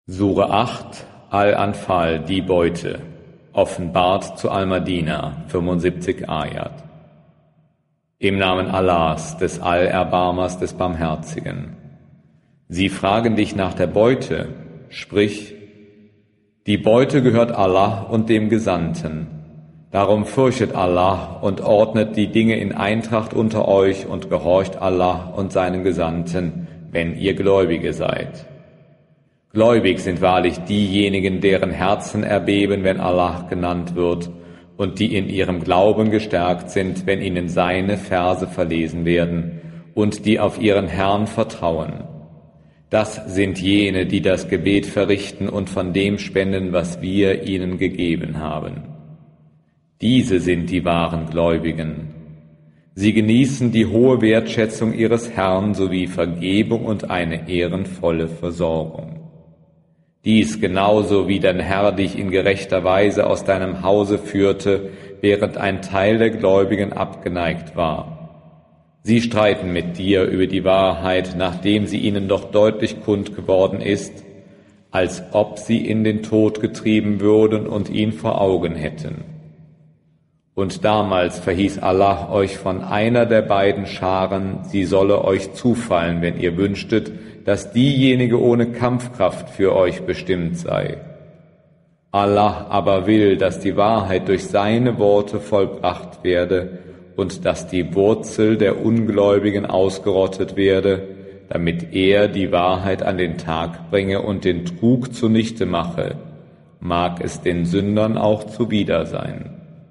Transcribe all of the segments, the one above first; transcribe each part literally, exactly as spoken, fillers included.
Sure acht, Al-Anfal, die Beute, offenbart zu Al-Madina, fünfundsiebzig Ayat. Im Namen Allahs, des Allerbarmers, des Barmherzigen. Sie fragen dich nach der Beute, sprich, die Beute gehört Allah und dem Gesandten. Darum fürchtet Allah und ordnet die Dinge in Eintracht unter euch und gehorcht Allah und seinen Gesandten, wenn ihr Gläubige seid. Gläubig sind wahrlich diejenigen, deren Herzen erbeben, wenn Allah genannt wird, und die in ihrem Glauben gestärkt sind, wenn ihnen seine Verse verlesen werden, und die auf ihren Herrn vertrauen. Das sind jene, die das Gebet verrichten und von dem spenden, was wir ihnen gegeben haben. Diese sind die wahren Gläubigen. Sie genießen die hohe Wertschätzung ihres Herrn sowie Vergebung und eine ehrenvolle Versorgung. Dies genauso wie dein Herr dich in gerechter Weise aus deinem Hause führte, während ein Teil der Gläubigen abgeneigt war. Sie streiten mit dir über die Wahrheit, nachdem sie ihnen doch deutlich kund geworden ist, als ob sie in den Tod getrieben würden und ihn vor Augen hätten. Und damals verhieß Allah euch von einer der beiden Scharen, sie solle euch zufallen, wenn ihr wünschtet, dass diejenige ohne Kampfkraft für euch bestimmt sei. Allah aber will, dass die Wahrheit durch seine Worte vollbracht werde und dass die Wurzel der Ungläubigen ausgerottet werde, damit er die Wahrheit an den Tag bringe und den Trug zunichte mache, mag es den Sündern auch zuwider sein.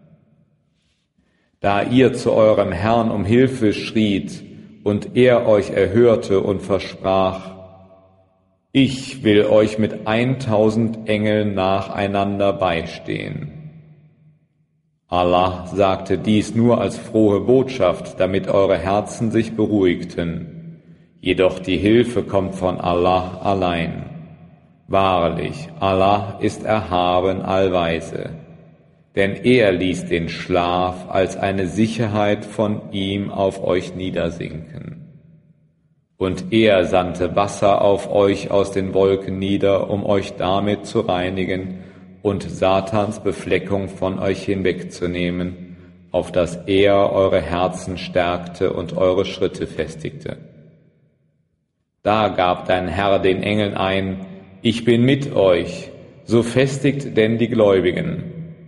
Da ihr zu eurem Herrn um Hilfe schriet und er euch erhörte und versprach, ich will euch mit eintausend Engeln nacheinander beistehen. Allah sagte dies nur als frohe Botschaft, damit eure Herzen sich beruhigten. Jedoch die Hilfe kommt von Allah allein. Wahrlich, Allah ist erhaben allweise. Denn er ließ den Schlaf als eine Sicherheit von ihm auf euch niedersinken. Und er sandte Wasser auf euch aus den Wolken nieder, um euch damit zu reinigen und Satans Befleckung von euch hinwegzunehmen, auf dass er eure Herzen stärkte und eure Schritte festigte. Da gab dein Herr den Engeln ein, ich bin mit euch, so festigt denn die Gläubigen.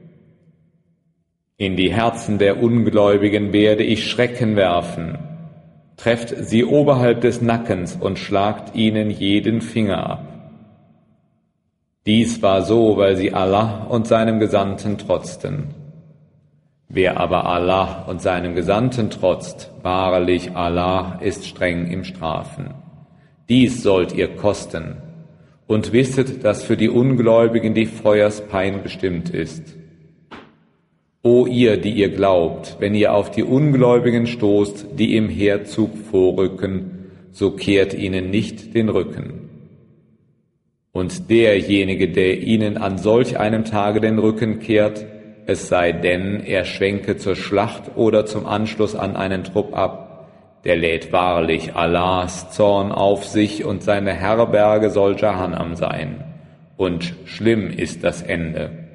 In die Herzen der Ungläubigen werde ich Schrecken werfen. Trefft sie oberhalb des Nackens und schlagt ihnen jeden Finger ab. Dies war so, weil sie Allah und seinem Gesandten trotzten. Wer aber Allah und seinem Gesandten trotzt, wahrlich Allah ist streng im Strafen. Dies sollt ihr kosten. Und wisset, dass für die Ungläubigen die Feuerspein bestimmt ist. O ihr, die ihr glaubt, wenn ihr auf die Ungläubigen stoßt, die im Heerzug vorrücken, so kehrt ihnen nicht den Rücken. Und derjenige, der ihnen an solch einem Tage den Rücken kehrt, es sei denn, er schwenke zur Schlacht oder zum Anschluss an einen Trupp ab, der lädt wahrlich Allahs Zorn auf sich und seine Herberge soll Jahannam sein. Und schlimm ist das Ende.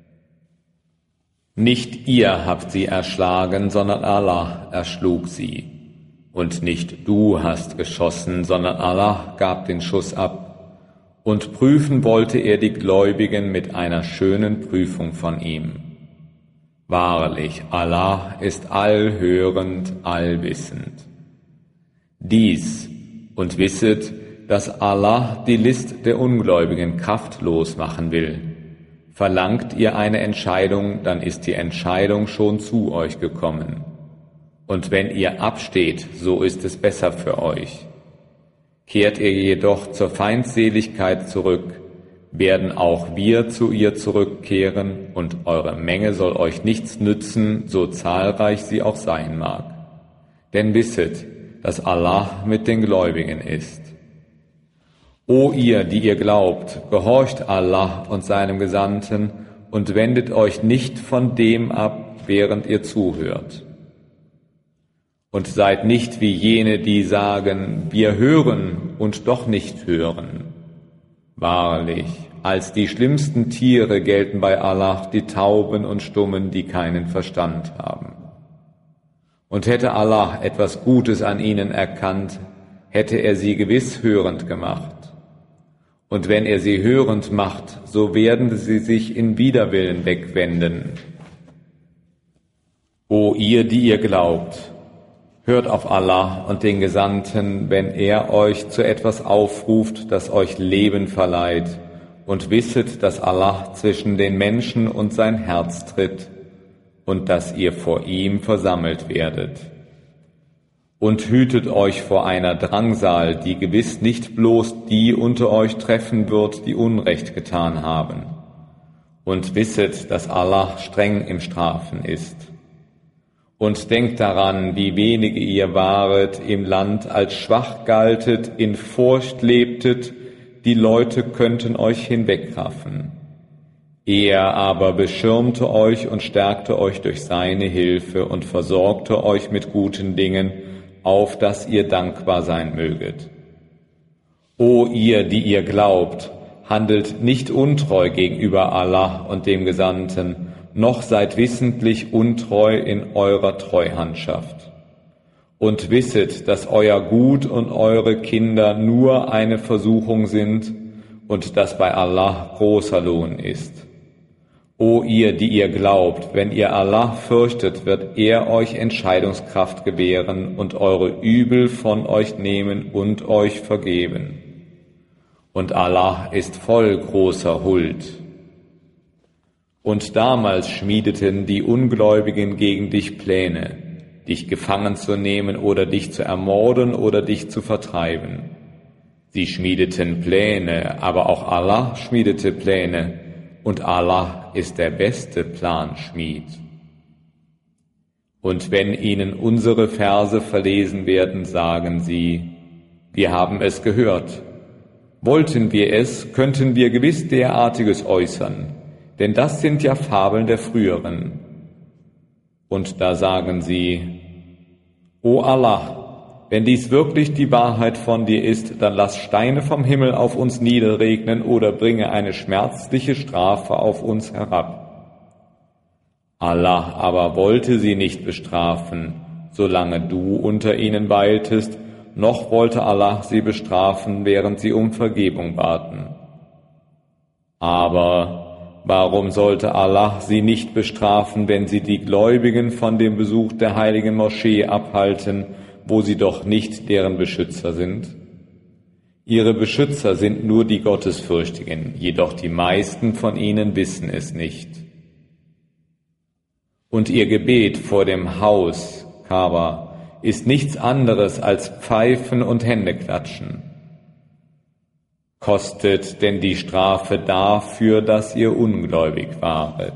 Nicht ihr habt sie erschlagen, sondern Allah erschlug sie. Und nicht du hast geschossen, sondern Allah gab den Schuss ab. Und prüfen wollte er die Gläubigen mit einer schönen Prüfung von ihm. Wahrlich, Allah ist allhörend, allwissend. Dies und wisset, dass Allah die List der Ungläubigen kraftlos machen will. Verlangt ihr eine Entscheidung, dann ist die Entscheidung schon zu euch gekommen. Und wenn ihr absteht, so ist es besser für euch. Kehrt ihr jedoch zur Feindseligkeit zurück, werden auch wir zu ihr zurückkehren, und eure Menge soll euch nichts nützen, so zahlreich sie auch sein mag. Denn wisset, dass Allah mit den Gläubigen ist. O ihr, die ihr glaubt, gehorcht Allah und seinem Gesandten und wendet euch nicht von dem ab, während ihr zuhört. Und seid nicht wie jene, die sagen, wir hören und doch nicht hören. Wahrlich, als die schlimmsten Tiere gelten bei Allah die Tauben und Stummen, die keinen Verstand haben. Und hätte Allah etwas Gutes an ihnen erkannt, hätte er sie gewiss hörend gemacht. Und wenn er sie hörend macht, so werden sie sich in Widerwillen wegwenden. O ihr, die ihr glaubt, hört auf Allah und den Gesandten, wenn er euch zu etwas aufruft, das euch Leben verleiht, und wisset, dass Allah zwischen den Menschen und sein Herz tritt und dass ihr vor ihm versammelt werdet. Und hütet euch vor einer Drangsal, die gewiss nicht bloß die unter euch treffen wird, die Unrecht getan haben. Und wisset, dass Allah streng im Strafen ist. Und denkt daran, wie wenige ihr waret im Land, als schwach galtet, in Furcht lebtet, die Leute könnten euch hinwegraffen. Er aber beschirmte euch und stärkte euch durch seine Hilfe und versorgte euch mit guten Dingen, auf dass ihr dankbar sein möget. O ihr, die ihr glaubt, handelt nicht untreu gegenüber Allah und dem Gesandten, noch seid wissentlich untreu in eurer Treuhandschaft. Und wisset, dass euer Gut und eure Kinder nur eine Versuchung sind und dass bei Allah großer Lohn ist. O ihr, die ihr glaubt, wenn ihr Allah fürchtet, wird er euch Entscheidungskraft gewähren und eure Übel von euch nehmen und euch vergeben. Und Allah ist voll großer Huld. Und damals schmiedeten die Ungläubigen gegen dich Pläne, dich gefangen zu nehmen oder dich zu ermorden oder dich zu vertreiben. Sie schmiedeten Pläne, aber auch Allah schmiedete Pläne, und Allah ist der beste Planschmied. Und wenn ihnen unsere Verse verlesen werden, sagen sie, wir haben es gehört. Wollten wir es, könnten wir gewiss derartiges äußern, denn das sind ja Fabeln der Früheren. Und da sagen sie, O Allah, wenn dies wirklich die Wahrheit von dir ist, dann lass Steine vom Himmel auf uns niederregnen oder bringe eine schmerzliche Strafe auf uns herab. Allah aber wollte sie nicht bestrafen, solange du unter ihnen weiltest, noch wollte Allah sie bestrafen, während sie um Vergebung baten. Aber warum sollte Allah sie nicht bestrafen, wenn sie die Gläubigen von dem Besuch der heiligen Moschee abhalten, wo sie doch nicht deren Beschützer sind? Ihre Beschützer sind nur die Gottesfürchtigen, jedoch die meisten von ihnen wissen es nicht. Und ihr Gebet vor dem Haus, Kaaba, ist nichts anderes als Pfeifen und Händeklatschen. Kostet denn die Strafe dafür, dass ihr ungläubig waret?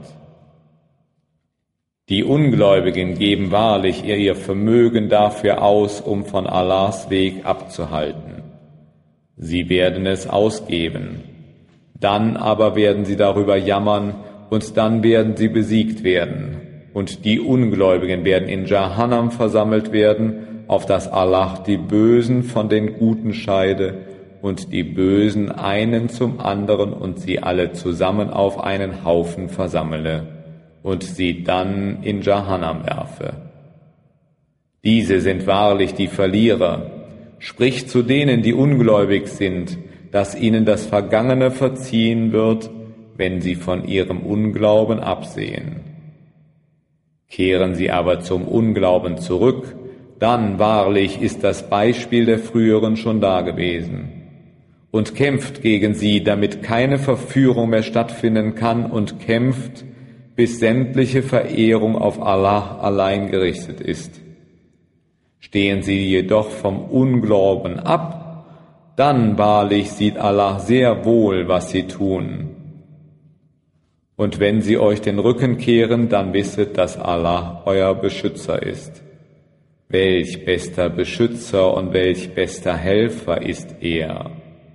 Die Ungläubigen geben wahrlich ihr, ihr Vermögen dafür aus, um von Allahs Weg abzuhalten. Sie werden es ausgeben. Dann aber werden sie darüber jammern und dann werden sie besiegt werden. Und die Ungläubigen werden in Jahannam versammelt werden, auf dass Allah die Bösen von den Guten scheide und die Bösen einen zum anderen und sie alle zusammen auf einen Haufen versammle und sie dann in Jahannam werfe. Diese sind wahrlich die Verlierer. Sprich zu denen, die ungläubig sind, dass ihnen das Vergangene verziehen wird, wenn sie von ihrem Unglauben absehen. Kehren sie aber zum Unglauben zurück, dann wahrlich ist das Beispiel der Früheren schon dagewesen. Und kämpft gegen sie, damit keine Verführung mehr stattfinden kann, und kämpft, bis sämtliche Verehrung auf Allah allein gerichtet ist. Stehen sie jedoch vom Unglauben ab, dann wahrlich sieht Allah sehr wohl, was sie tun. Und wenn sie euch den Rücken kehren, dann wisset, dass Allah euer Beschützer ist. Welch bester Beschützer und welch bester Helfer ist er.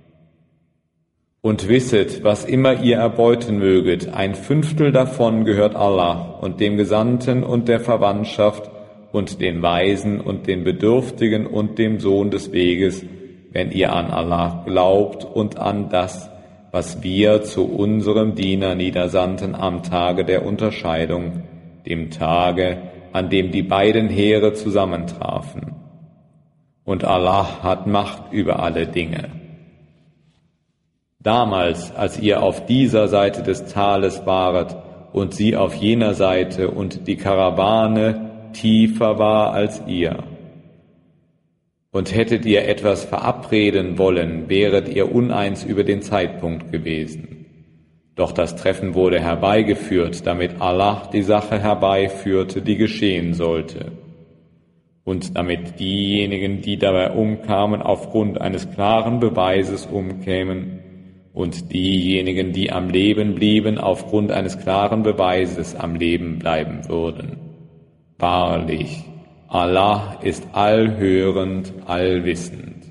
Und wisset, was immer ihr erbeuten möget, ein Fünftel davon gehört Allah und dem Gesandten und der Verwandtschaft und den Weisen und den Bedürftigen und dem Sohn des Weges, wenn ihr an Allah glaubt und an das, was wir zu unserem Diener niedersandten am Tage der Unterscheidung, dem Tage, an dem die beiden Heere zusammentrafen. Und Allah hat Macht über alle Dinge. Damals, als ihr auf dieser Seite des Tales waret und sie auf jener Seite und die Karawane tiefer war als ihr. Und hättet ihr etwas verabreden wollen, wäret ihr uneins über den Zeitpunkt gewesen. Doch das Treffen wurde herbeigeführt, damit Allah die Sache herbeiführte, die geschehen sollte. Und damit diejenigen, die dabei umkamen, aufgrund eines klaren Beweises umkämen, und diejenigen, die am Leben blieben, aufgrund eines klaren Beweises am Leben bleiben würden. Wahrlich, Allah ist allhörend, allwissend.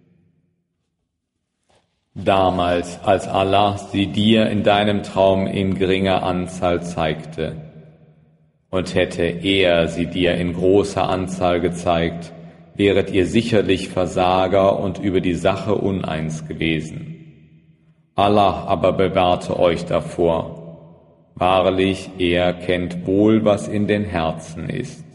Damals, als Allah sie dir in deinem Traum in geringer Anzahl zeigte, und hätte er sie dir in großer Anzahl gezeigt, wäret ihr sicherlich Versager und über die Sache uneins gewesen. Allah aber bewahrte euch davor. Wahrlich, er kennt wohl, was in den Herzen ist.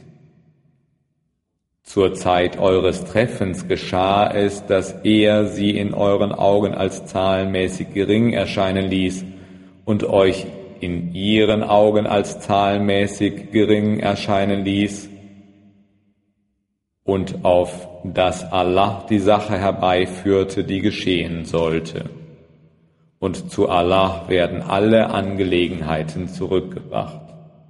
Zur Zeit eures Treffens geschah es, dass er sie in euren Augen als zahlenmäßig gering erscheinen ließ und euch in ihren Augen als zahlenmäßig gering erscheinen ließ, und auf dass Allah die Sache herbeiführte, die geschehen sollte. Und zu Allah werden alle Angelegenheiten zurückgebracht.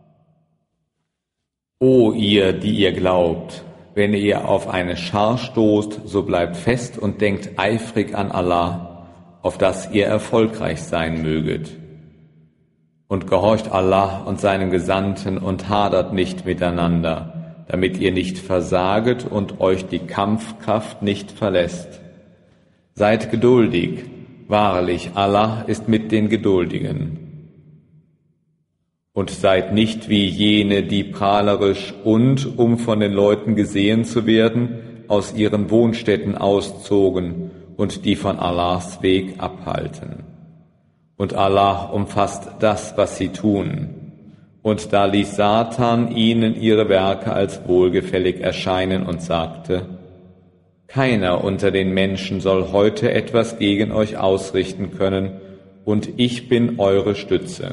O ihr, die ihr glaubt, wenn ihr auf eine Schar stoßt, so bleibt fest und denkt eifrig an Allah, auf dass ihr erfolgreich sein möget. Und gehorcht Allah und seinem Gesandten und hadert nicht miteinander, damit ihr nicht versaget und euch die Kampfkraft nicht verlässt. Seid geduldig. Wahrlich, Allah ist mit den Geduldigen. Und seid nicht wie jene, die prahlerisch und, um von den Leuten gesehen zu werden, aus ihren Wohnstätten auszogen und die von Allahs Weg abhalten. Und Allah umfasst das, was sie tun. Und da ließ Satan ihnen ihre Werke als wohlgefällig erscheinen und sagte: Keiner unter den Menschen soll heute etwas gegen euch ausrichten können, und ich bin eure Stütze.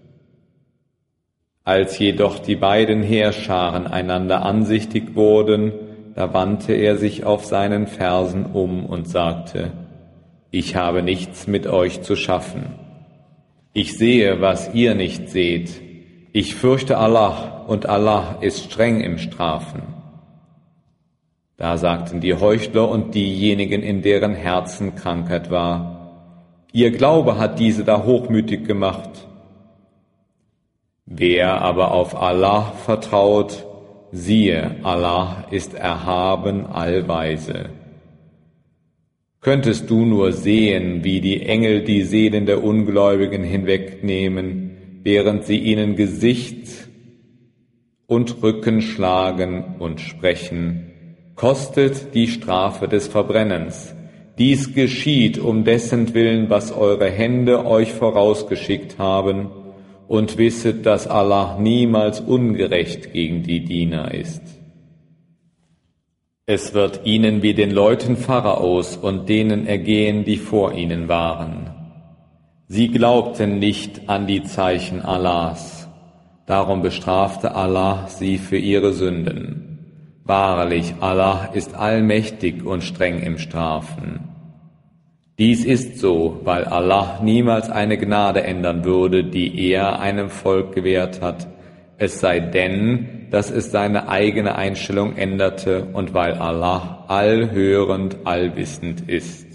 Als jedoch die beiden Heerscharen einander ansichtig wurden, da wandte er sich auf seinen Fersen um und sagte: Ich habe nichts mit euch zu schaffen. Ich sehe, was ihr nicht seht. Ich fürchte Allah, und Allah ist streng im Strafen. Da sagten die Heuchler und diejenigen, in deren Herzen Krankheit war: Ihr Glaube hat diese da hochmütig gemacht. Wer aber auf Allah vertraut, siehe, Allah ist erhaben allweise. Könntest du nur sehen, wie die Engel die Seelen der Ungläubigen hinwegnehmen, während sie ihnen Gesicht und Rücken schlagen und sprechen: Kostet die Strafe des Verbrennens. Dies geschieht um dessen Willen, was eure Hände euch vorausgeschickt haben, und wisset, dass Allah niemals ungerecht gegen die Diener ist. Es wird ihnen wie den Leuten Pharaos und denen ergehen, die vor ihnen waren. Sie glaubten nicht an die Zeichen Allahs, darum bestrafte Allah sie für ihre Sünden. Wahrlich, Allah ist allmächtig und streng im Strafen. Dies ist so, weil Allah niemals eine Gnade ändern würde, die er einem Volk gewährt hat, es sei denn, dass es seine eigene Einstellung änderte und weil Allah allhörend, allwissend ist.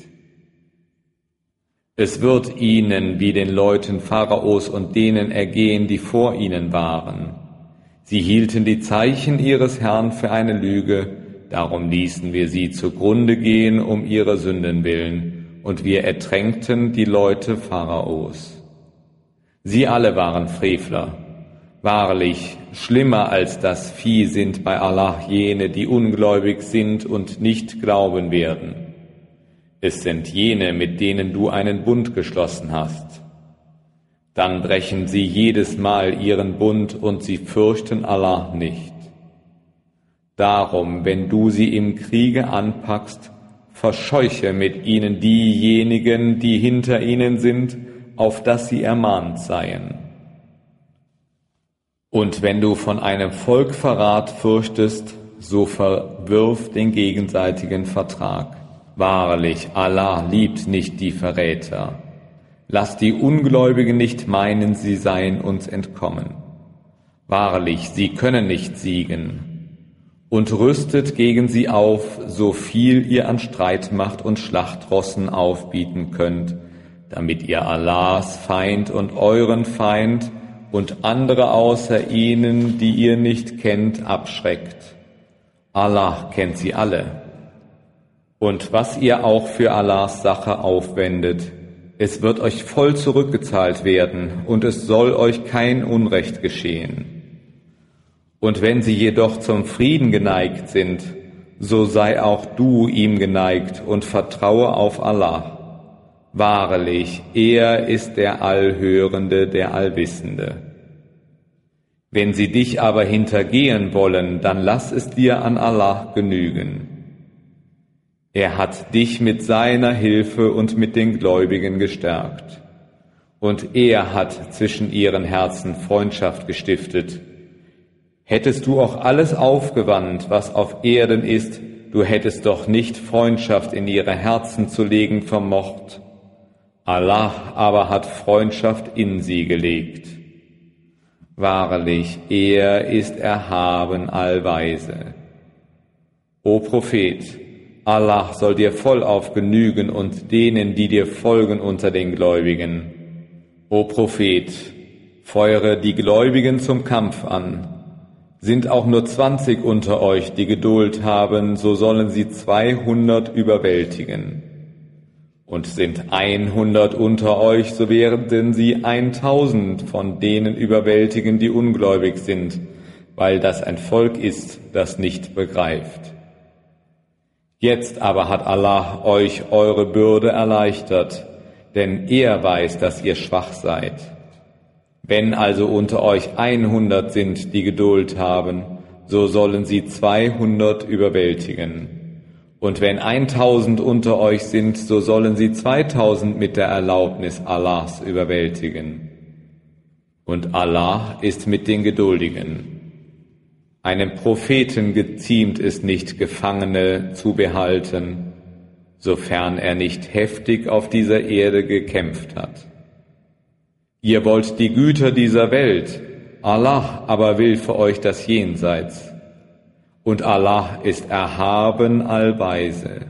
Es wird ihnen wie den Leuten Pharaos und denen ergehen, die vor ihnen waren. Sie hielten die Zeichen ihres Herrn für eine Lüge, darum ließen wir sie zugrunde gehen um ihrer Sünden willen, und wir ertränkten die Leute Pharaos. Sie alle waren Frevler. Wahrlich, schlimmer als das Vieh sind bei Allah jene, die ungläubig sind und nicht glauben werden. es sind jene, mit denen du einen Bund geschlossen hast. Dann brechen sie jedes Mal ihren Bund und sie fürchten Allah nicht. Darum, wenn du sie im Kriege anpackst, verscheuche mit ihnen diejenigen, die hinter ihnen sind, auf dass sie ermahnt seien. Und wenn du von einem Volk Verrat fürchtest, so verwirf den gegenseitigen Vertrag. Wahrlich, Allah liebt nicht die Verräter. Lass die Ungläubigen nicht meinen, sie seien uns entkommen. Wahrlich, sie können nicht siegen. Und rüstet gegen sie auf, so viel ihr an Streitmacht und Schlachtrossen aufbieten könnt, damit ihr Allahs Feind und euren Feind und andere außer ihnen, die ihr nicht kennt, abschreckt. Allah kennt sie alle. Und was ihr auch für Allahs Sache aufwendet, es wird euch voll zurückgezahlt werden, und es soll euch kein Unrecht geschehen. Und wenn sie jedoch zum Frieden geneigt sind, so sei auch du ihm geneigt und vertraue auf Allah. Wahrlich, er ist der Allhörende, der Allwissende. Wenn sie dich aber hintergehen wollen, dann lass es dir an Allah genügen. Er hat dich mit seiner Hilfe und mit den Gläubigen gestärkt. Und er hat zwischen ihren Herzen Freundschaft gestiftet. Hättest du auch alles aufgewandt, was auf Erden ist, du hättest doch nicht Freundschaft in ihre Herzen zu legen vermocht. Allah aber hat Freundschaft in sie gelegt. Wahrlich, er ist erhaben allweise. O Prophet, Allah soll dir vollauf genügen und denen, die dir folgen unter den Gläubigen. O Prophet, feuere die Gläubigen zum Kampf an. Sind auch nur zwanzig unter euch, die Geduld haben, so sollen sie zweihundert überwältigen. Und sind hundert unter euch, so werden sie tausend von denen überwältigen, die ungläubig sind, weil das ein Volk ist, das nicht begreift. Jetzt aber hat Allah euch eure Bürde erleichtert, denn er weiß, dass ihr schwach seid. Wenn also unter euch hundert sind, die Geduld haben, so sollen sie zweihundert überwältigen. Und wenn tausend unter euch sind, so sollen sie zweitausend mit der Erlaubnis Allahs überwältigen. Und Allah ist mit den Geduldigen. Einem Propheten geziemt es nicht, Gefangene zu behalten, sofern er nicht heftig auf dieser Erde gekämpft hat. Ihr wollt die Güter dieser Welt, Allah aber will für euch das Jenseits. Und Allah ist erhaben allweise.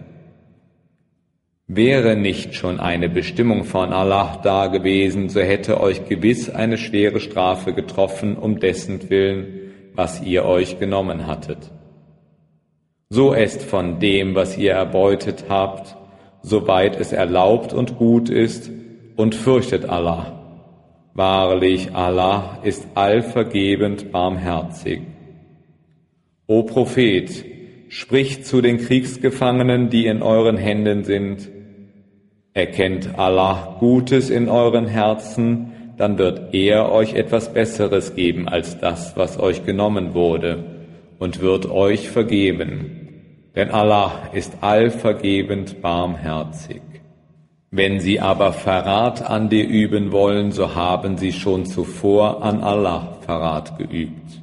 Wäre nicht schon eine Bestimmung von Allah da gewesen, so hätte euch gewiss eine schwere Strafe getroffen, um dessen Willen, was ihr euch genommen hattet. So esst von dem, was ihr erbeutet habt, soweit es erlaubt und gut ist, und fürchtet Allah. Wahrlich, Allah ist allvergebend barmherzig. O Prophet, sprich zu den Kriegsgefangenen, die in euren Händen sind. Erkennt Allah Gutes in euren Herzen, dann wird er euch etwas Besseres geben als das, was euch genommen wurde, und wird euch vergeben. Denn Allah ist allvergebend barmherzig. Wenn sie aber Verrat an dir üben wollen, so haben sie schon zuvor an Allah Verrat geübt.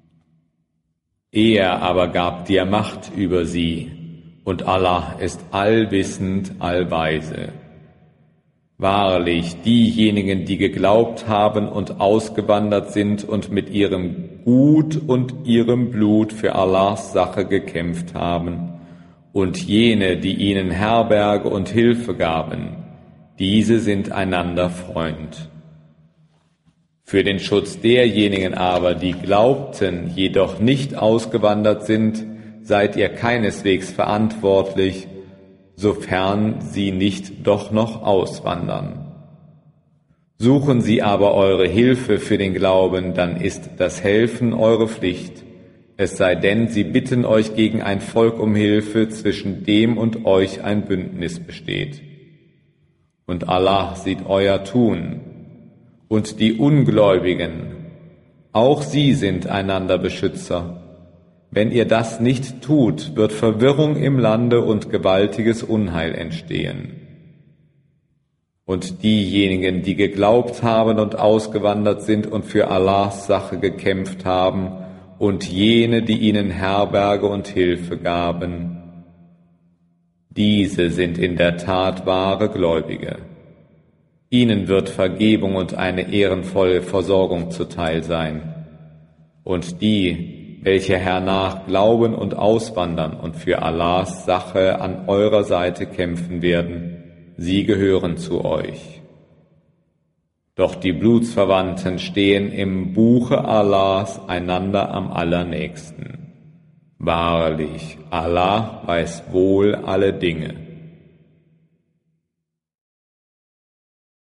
Er aber gab dir Macht über sie, und Allah ist allwissend, allweise. Wahrlich, diejenigen, die geglaubt haben und ausgewandert sind und mit ihrem Gut und ihrem Blut für Allahs Sache gekämpft haben, und jene, die ihnen Herberge und Hilfe gaben, diese sind einander Freund. Für den Schutz derjenigen aber, die glaubten, jedoch nicht ausgewandert sind, seid ihr keineswegs verantwortlich, sofern sie nicht doch noch auswandern. Suchen sie aber eure Hilfe für den Glauben, dann ist das Helfen eure Pflicht, es sei denn, sie bitten euch gegen ein Volk um Hilfe, zwischen dem und euch ein Bündnis besteht. Und Allah sieht euer Tun, und die Ungläubigen, auch sie sind einander Beschützer. Wenn ihr das nicht tut, wird Verwirrung im Lande und gewaltiges Unheil entstehen. Und diejenigen, die geglaubt haben und ausgewandert sind und für Allahs Sache gekämpft haben, und jene, die ihnen Herberge und Hilfe gaben, diese sind in der Tat wahre Gläubige. Ihnen wird Vergebung und eine ehrenvolle Versorgung zuteil sein. Und die, welche hernach glauben und auswandern und für Allahs Sache an eurer Seite kämpfen werden, sie gehören zu euch. Doch die Blutsverwandten stehen im Buche Allahs einander am allernächsten. Wahrlich, Allah weiß wohl alle Dinge.